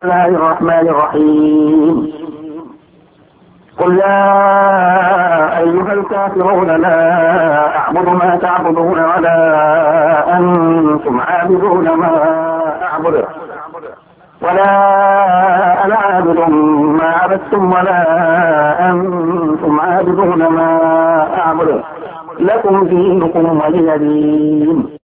الله الرحمن الرحيم قل يا أيها الكافرون لا أعبد ما تعبدون ولا أنتم عابدون ما أعبد ولا أنا عابد ما عبدتم ولا أنتم عابدون ما أعبد لكم دينكم ولي دين.